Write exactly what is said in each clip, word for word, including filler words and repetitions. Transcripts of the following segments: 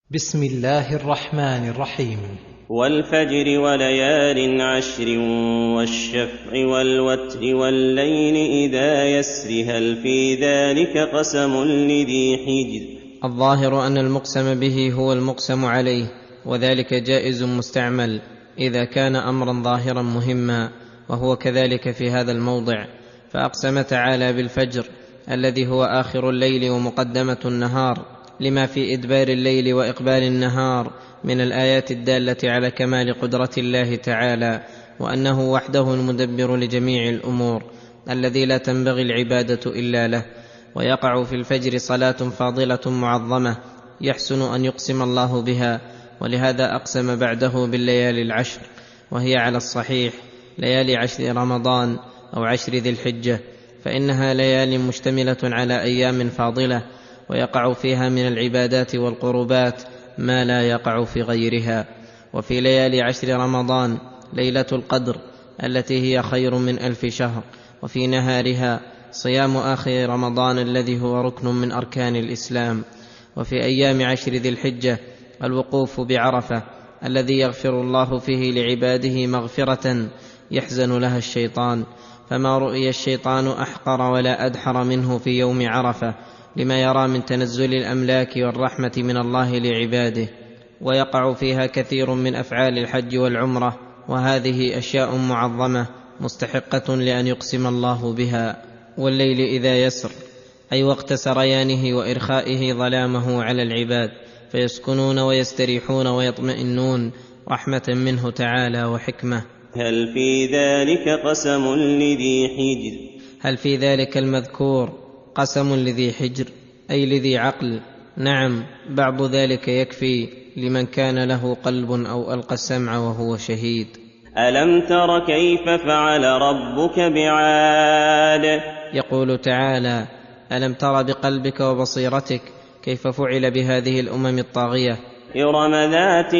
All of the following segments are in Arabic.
بسم الله الرحمن الرحيم. والفجر وليال عشر والشفع والوتر والليل إذا يسر هل في ذلك قسم لذي حجر. الظاهر أن المقسم به هو المقسم عليه، وذلك جائز مستعمل إذا كان أمرا ظاهرا مهما، وهو كذلك في هذا الموضع. فأقسم تعالى بالفجر الذي هو آخر الليل ومقدمة النهار، لما في إدبار الليل وإقبال النهار من الآيات الدالة على كمال قدرة الله تعالى، وأنه وحده المدبر لجميع الأمور الذي لا تنبغي العبادة إلا له. ويقع في الفجر صلاة فاضلة معظمة يحسن أن يقسم الله بها، ولهذا أقسم بعده بالليالي العشر، وهي على الصحيح ليالي عشر رمضان أو عشر ذي الحجة، فإنها ليال مشتملة على أيام فاضلة، ويقع فيها من العبادات والقربات ما لا يقع في غيرها. وفي ليالي عشر رمضان ليلة القدر التي هي خير من ألف شهر، وفي نهارها صيام آخر رمضان الذي هو ركن من أركان الإسلام. وفي أيام عشر ذي الحجة الوقوف بعرفة الذي يغفر الله فيه لعباده مغفرة يحزن لها الشيطان، فما رؤي الشيطان أحقر ولا أدحر منه في يوم عرفة، لما يرى من تنزل الأملاك والرحمة من الله لعباده. ويقع فيها كثير من أفعال الحج والعمرة، وهذه أشياء معظمة مستحقة لأن يقسم الله بها. والليل إذا يسر أي وقت سريانه وإرخائه ظلامه على العباد، فيسكنون ويستريحون ويطمئنون رحمة منه تعالى وحكمة. هل في ذلك قسم لذي حجر. هل في ذلك المذكور قسم لذي حجر أي لذي عقل؟ نعم، بعض ذلك يكفي لمن كان له قلب أو ألقى السمع وهو شهيد. ألم تر كيف فعل ربك بعاد. يقول تعالى: ألم تر بقلبك وبصيرتك كيف فعل بهذه الأمم الطاغية. إرم ذات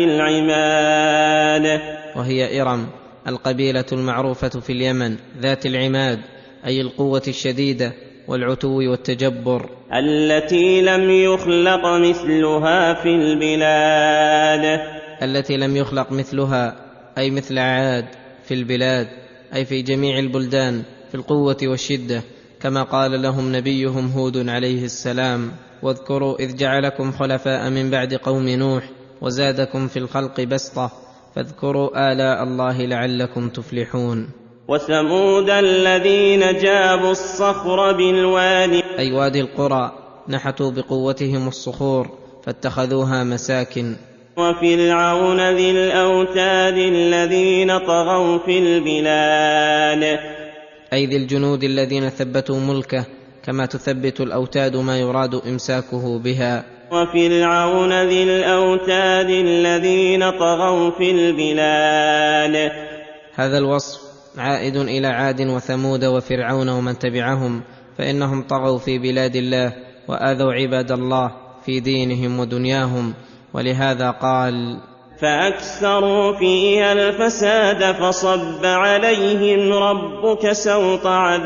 العماد. وهي إرم القبيلة المعروفة في اليمن ذات العماد، أي القوة الشديدة والعتو والتجبر، التي لم يخلق مثلها في البلاد. التي لم يخلق مثلها أي مثل عاد في البلاد، أي في جميع البلدان في القوة والشدة، كما قال لهم نبيهم هود عليه السلام: واذكروا إذ جعلكم خلفاء من بعد قوم نوح وزادكم في الخلق بسطة فاذكروا آلاء الله لعلكم تفلحون. وثمود الذين جابوا الصخر بالواد، أي وادي القرى، نحتوا بقوتهم الصخور فاتخذوها مساكن. وفرعون ذي الأوتاد الذين طغوا في البلاد، أي ذي الجنود الذين ثبتوا ملكه كما تثبت الأوتاد ما يراد إمساكه بها. وفرعون ذي الأوتاد الذين طغوا في البلاد. هذا الوصف عائد إلى عاد وثمود وفرعون ومن تبعهم، فإنهم طغوا في بلاد الله وآذوا عباد الله في دينهم ودنياهم، ولهذا قال: فأكثروا فيها الفساد فصب عليهم ربك سوط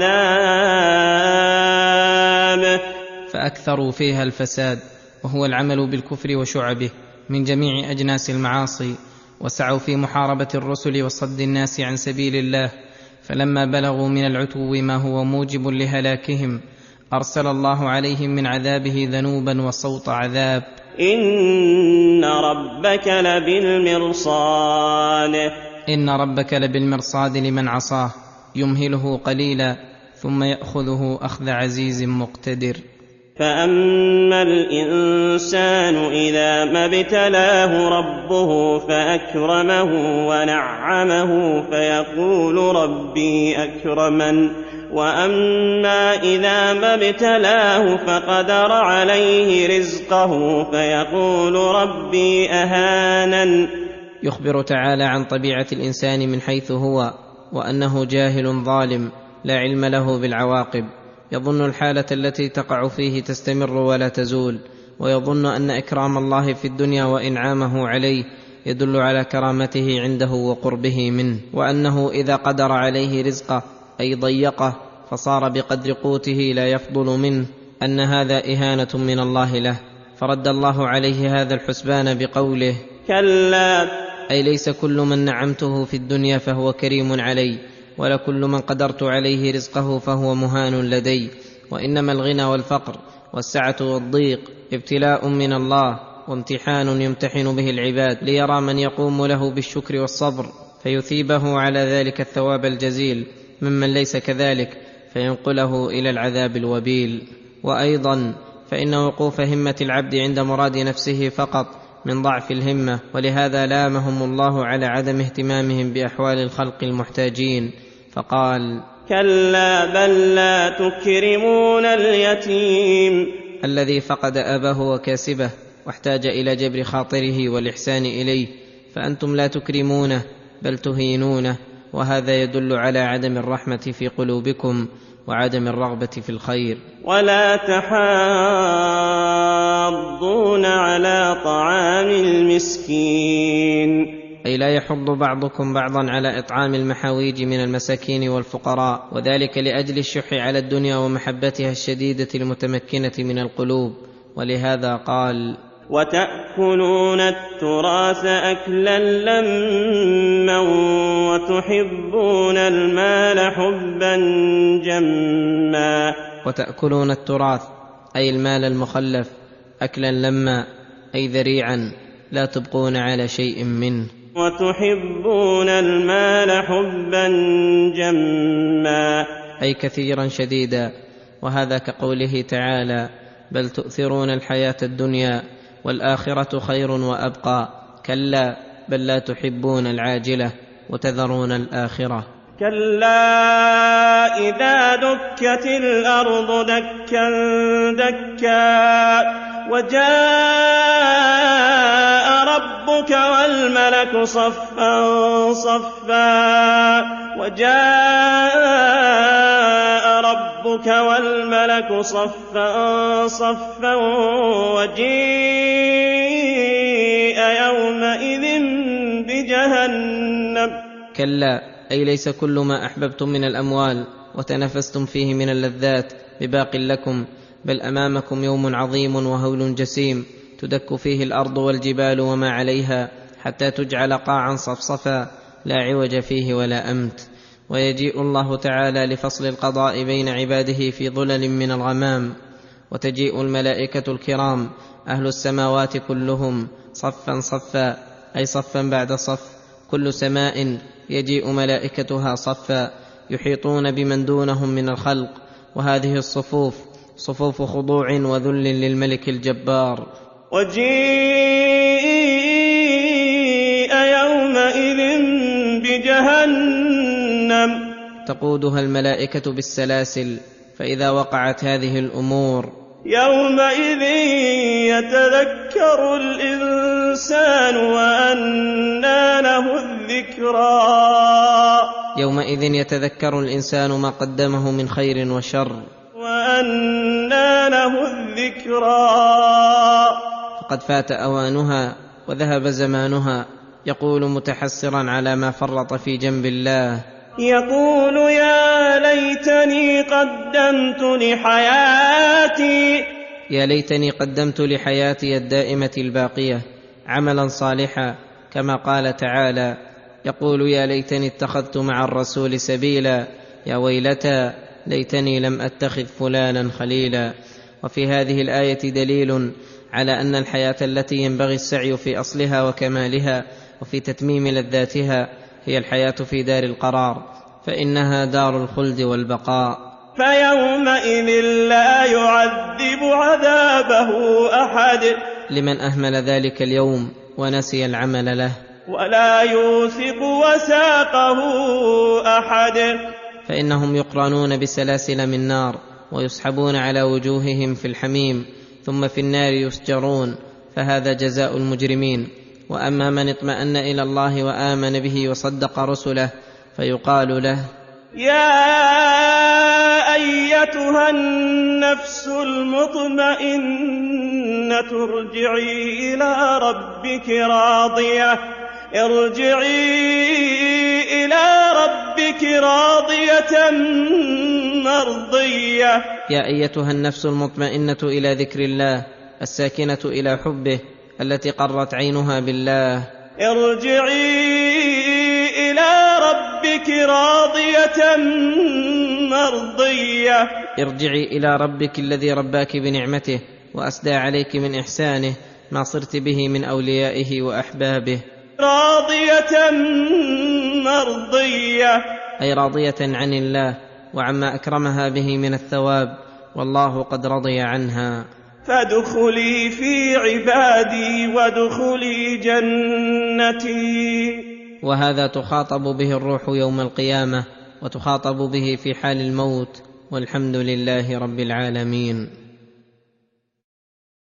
عذاب. فأكثروا فيها الفساد، وهو العمل بالكفر وشعبه من جميع أجناس المعاصي، وسعوا في محاربة الرسل وصد الناس عن سبيل الله، فلما بلغوا من العتو ما هو موجب لهلاكهم أرسل الله عليهم من عذابه ذنوبا وصوت عذاب. إن ربك لبالمرصاد. إن ربك لبالمرصاد لمن عصاه، يمهله قليلا ثم يأخذه أخذ عزيز مقتدر. فأما الإنسان إذا ما ابتلاه ربه فأكرمه ونعمه فيقول ربي أكرمن، وأما إذا ما ابتلاه فقدر عليه رزقه فيقول ربي أهانن. يخبر تعالى عن طبيعة الإنسان من حيث هو، وأنه جاهل ظالم لا علم له بالعواقب، يظن الحالة التي تقع فيه تستمر ولا تزول، ويظن أن إكرام الله في الدنيا وإنعامه عليه يدل على كرامته عنده وقربه منه، وأنه إذا قدر عليه رزقه أي ضيقه فصار بقدر قوته لا يفضل منه، أن هذا إهانة من الله له، فرد الله عليه هذا الحسبان بقوله: كلا. أي ليس كل من نعمته في الدنيا فهو كريم علي، ولا كل من قدرت عليه رزقه فهو مهان لدي، وإنما الغنى والفقر والسعة والضيق ابتلاء من الله وامتحان يمتحن به العباد ليرى من يقوم له بالشكر والصبر فيثيبه على ذلك الثواب الجزيل، ممن ليس كذلك فينقله إلى العذاب الوبيل. وأيضا فإن وقوف همة العبد عند مراد نفسه فقط من ضعف الهمة، ولهذا لامهم الله على عدم اهتمامهم بأحوال الخلق المحتاجين فقال: كلا بل لا تكرمون اليتيم. الذي فقد أباه وكاسبه واحتاج إلى جبر خاطره والإحسان إليه، فأنتم لا تكرمونه بل تهينونه، وهذا يدل على عدم الرحمة في قلوبكم وعدم الرغبة في الخير. ولا تحاضون على طعام المسكين. أي لا يحض بعضكم بعضا على إطعام المحاويج من المساكين والفقراء، وذلك لأجل الشح على الدنيا ومحبتها الشديدة المتمكنة من القلوب. ولهذا قال: وتأكلون التراث أكلا لما وتحبون المال حبا جما. وتأكلون التراث أي المال المخلف أكلا لما أي ذريعا لا تبقون على شيء منه. وتحبون المال حبا جما أي كثيرا شديدا، وهذا كقوله تعالى: بل تؤثرون الحياة الدنيا والآخرة خير وأبقى، كلا بل لا تحبون العاجلة وتذرون الآخرة. كلا إذا دكت الأرض دكا دكا وجاء ربك والملك صفا صفا وجاء ربك والملك صفا صفا وجيء يومئذ بجهنم. كلا أي ليس كل ما أحببتم من الأموال وتنافستم فيه من اللذات بباق لكم، بل أمامكم يوم عظيم وهول جسيم تدك فيه الأرض والجبال وما عليها حتى تجعل قاعا صفصفا لا عوج فيه ولا أمت. ويجيء الله تعالى لفصل القضاء بين عباده في ظلل من الغمام، وتجيء الملائكة الكرام أهل السماوات كلهم صفا صفا أي صفا بعد صف، كل سماء يجيء ملائكتها صفا يحيطون بمن دونهم من الخلق، وهذه الصفوف صفوف خضوع وذل للملك الجبار. وجيء يومئذ بجهنم تقودها الملائكة بالسلاسل، فإذا وقعت هذه الأمور يومئذ يتذكر الإنسان وأنى له الذكرى. يومئذ يتذكر الإنسان ما قدمه من خير وشر وأنى له الذكرى. فقد فات أوانها وذهب زمانها، يقول متحسرا على ما فرط في جنب الله، يقول يا ليتني قدمت لحياتي. يا ليتني قدمت لحياتي الدائمة الباقية عملا صالحا، كما قال تعالى: يقول يا ليتني اتخذت مع الرسول سبيلا، يا ويلتى ليتني لم أتخذ فلانا خليلا. وفي هذه الآية دليل على أن الحياة التي ينبغي السعي في أصلها وكمالها وفي تتميم لذاتها هي الحياة في دار القرار، فإنها دار الخلد والبقاء. فيومئذ لا يعذب عذابه أحد لمن أهمل ذلك اليوم ونسي العمل له، ولا يوثق وثاقه أحد. فإنهم يقرنون بسلاسل من نار ويسحبون على وجوههم في الحميم، ثم في النار يسجرون، فهذا جزاء المجرمين. وأما من اطمأن إلى الله وآمن به وصدق رسله فيقال له: يا أيتها النفس المطمئنة ارجعي إلى ربك راضية ارجعي إلى ربك راضية مرضية. يا أيتها النفس المطمئنة إلى ذكر الله الساكنه الى حبه التي قرت عينها بالله. ارجعي إلى ربك راضية مرضية ارجعي الى ربك الذي رباك بنعمته واسدى عليك من احسانه ما صرت به من اوليائه واحبابه. راضية مرضية اي راضيه عن الله وعما اكرمها به من الثواب، والله قد رضي عنها. فادخلي في عبادي وادخلي جنتي. وهذا تخاطب به الروح يوم القيامه وتخاطب به في حال الموت، والحمد لله رب العالمين.